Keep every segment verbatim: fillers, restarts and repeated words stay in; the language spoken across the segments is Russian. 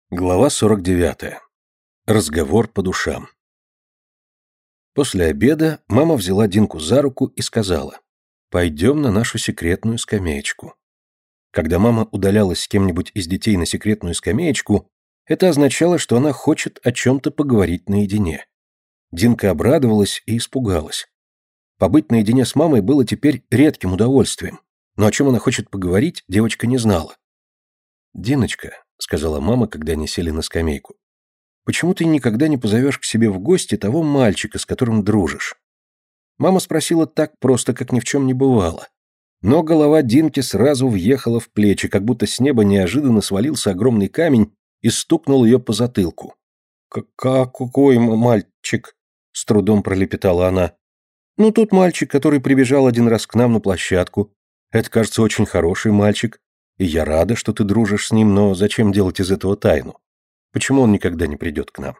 Глава сорок девятая. Разговор по душам. После обеда мама взяла Динку за руку и сказала: «Пойдем на нашу секретную скамеечку». Когда мама удалялась с кем-нибудь из детей на секретную скамеечку, это означало, что она хочет о чем-то поговорить наедине. Динка обрадовалась и испугалась. Побыть наедине с мамой было теперь редким удовольствием, но о чем она хочет поговорить, девочка не знала. «Диночка», — сказала мама, когда они сели на скамейку, «почему ты никогда не позовешь к себе в гости того мальчика, с которым дружишь?» Мама спросила так просто, как ни в чем не бывало. Но голова Динки сразу въехала в плечи, как будто с неба неожиданно свалился огромный камень и стукнул ее по затылку. «Какой мальчик?» — с трудом пролепетала она. «Ну, тот мальчик, который прибежал один раз к нам на площадку. Это, кажется, очень хороший мальчик. И я рада, что ты дружишь с ним, но зачем делать из этого тайну? Почему он никогда не придет к нам?»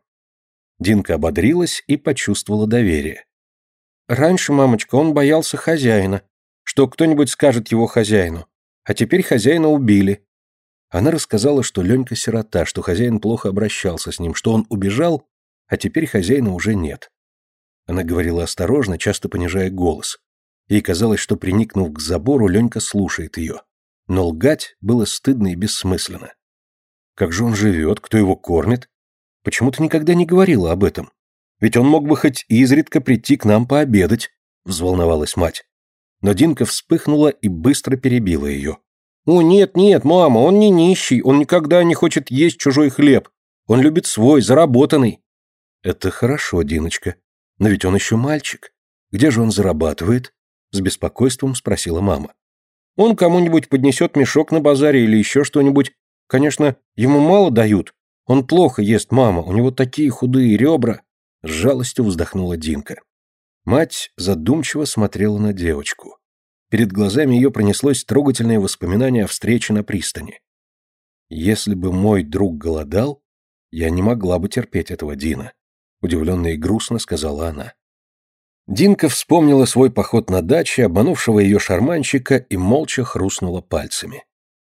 Динка ободрилась и почувствовала доверие. «Раньше, мамочка, он боялся хозяина, что кто-нибудь скажет его хозяину, а теперь хозяина убили». Она рассказала, что Ленька сирота, что хозяин плохо обращался с ним, что он убежал, а теперь хозяина уже нет. Она говорила осторожно, часто понижая голос. Ей казалось, что, приникнув к забору, Ленька слушает ее. Но лгать было стыдно и бессмысленно. «Как же он живет? Кто его кормит? Почему ты никогда не говорила об этом? Ведь он мог бы хоть изредка прийти к нам пообедать», — взволновалась мать. Но Динка вспыхнула и быстро перебила ее. «О, нет, нет, мама, он не нищий, он никогда не хочет есть чужой хлеб. Он любит свой, заработанный». «Это хорошо, Диночка, но ведь он еще мальчик. Где же он зарабатывает?» — с беспокойством спросила мама. «Он кому-нибудь поднесет мешок на базаре или еще что-нибудь. Конечно, ему мало дают. Он плохо ест, мама, у него такие худые ребра». С жалостью вздохнула Динка. Мать задумчиво смотрела на девочку. Перед глазами ее пронеслось трогательное воспоминание о встрече на пристани. «Если бы мой друг голодал, я не могла бы терпеть этого, Дина», — удивленно и грустно сказала она. Динка вспомнила свой поход на даче, обманувшего ее шарманщика, и молча хрустнула пальцами.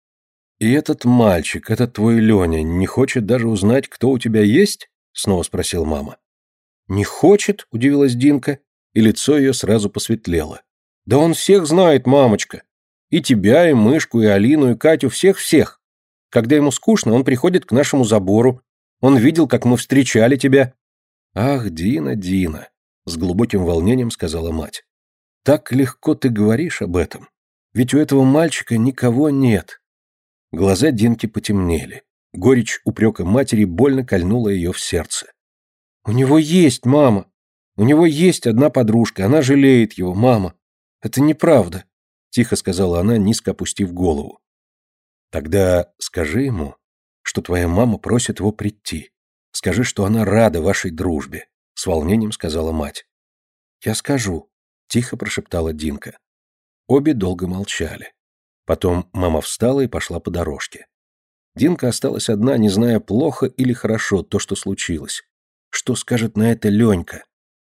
«И этот мальчик, этот твой Леня, не хочет даже узнать, кто у тебя есть?» — снова спросила мама. «Не хочет?» — удивилась Динка, и лицо ее сразу посветлело. «Да он всех знает, мамочка. И тебя, и Мышку, и Алину, и Катю, всех-всех. Когда ему скучно, он приходит к нашему забору. Он видел, как мы встречали тебя». «Ах, Дина, Дина», — с глубоким волнением сказала мать. «Так легко ты говоришь об этом. Ведь у этого мальчика никого нет». Глаза Динки потемнели. Горечь упрека матери больно кольнула ее в сердце. «У него есть мама. У него есть одна подружка. Она жалеет его, мама. Это неправда», — тихо сказала она, низко опустив голову. «Тогда скажи ему, что твоя мама просит его прийти. Скажи, что она рада вашей дружбе», — с волнением сказала мать. «Я скажу», — тихо прошептала Динка. Обе долго молчали. Потом мама встала и пошла по дорожке. Динка осталась одна, не зная, плохо или хорошо то, что случилось. Что скажет на это Ленька?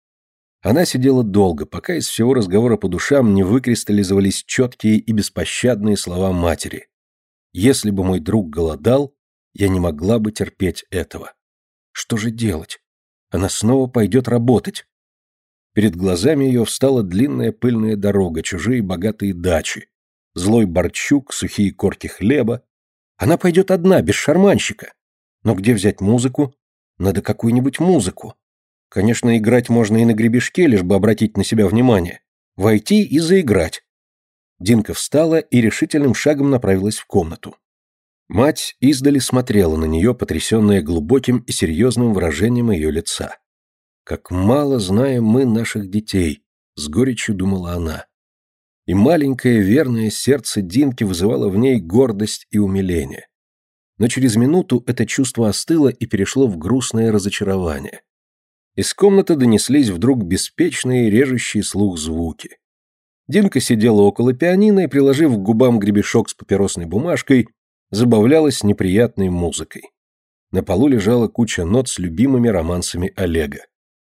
Она сидела долго, пока из всего разговора по душам не выкристаллизовались четкие и беспощадные слова матери. «Если бы мой друг голодал, я не могла бы терпеть этого. Что же делать? Она снова пойдет работать». Перед глазами ее встала длинная пыльная дорога, чужие богатые дачи, злой Борчук, сухие корки хлеба. Она пойдет одна, без шарманщика. Но где взять музыку? Надо какую-нибудь музыку. Конечно, играть можно и на гребешке, лишь бы обратить на себя внимание. Войти и заиграть. Динка встала и решительным шагом направилась в комнату. Мать издали смотрела на нее, потрясенная глубоким и серьезным выражением ее лица. «Как мало знаем мы наших детей», — с горечью думала она. И маленькое верное сердце Динки вызывало в ней гордость и умиление. Но через минуту это чувство остыло и перешло в грустное разочарование. Из комнаты донеслись вдруг беспечные, режущие слух звуки. Динка сидела около пианино и, приложив к губам гребешок с папиросной бумажкой, забавлялась неприятной музыкой. На полу лежала куча нот с любимыми романсами Олега.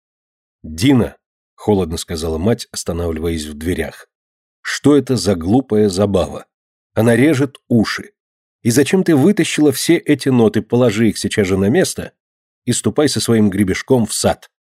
«Дина», — холодно сказала мать, останавливаясь в дверях, — «что это за глупая забава? Она режет уши. И зачем ты вытащила все эти ноты, положи их сейчас же на место и ступай со своим гребешком в сад.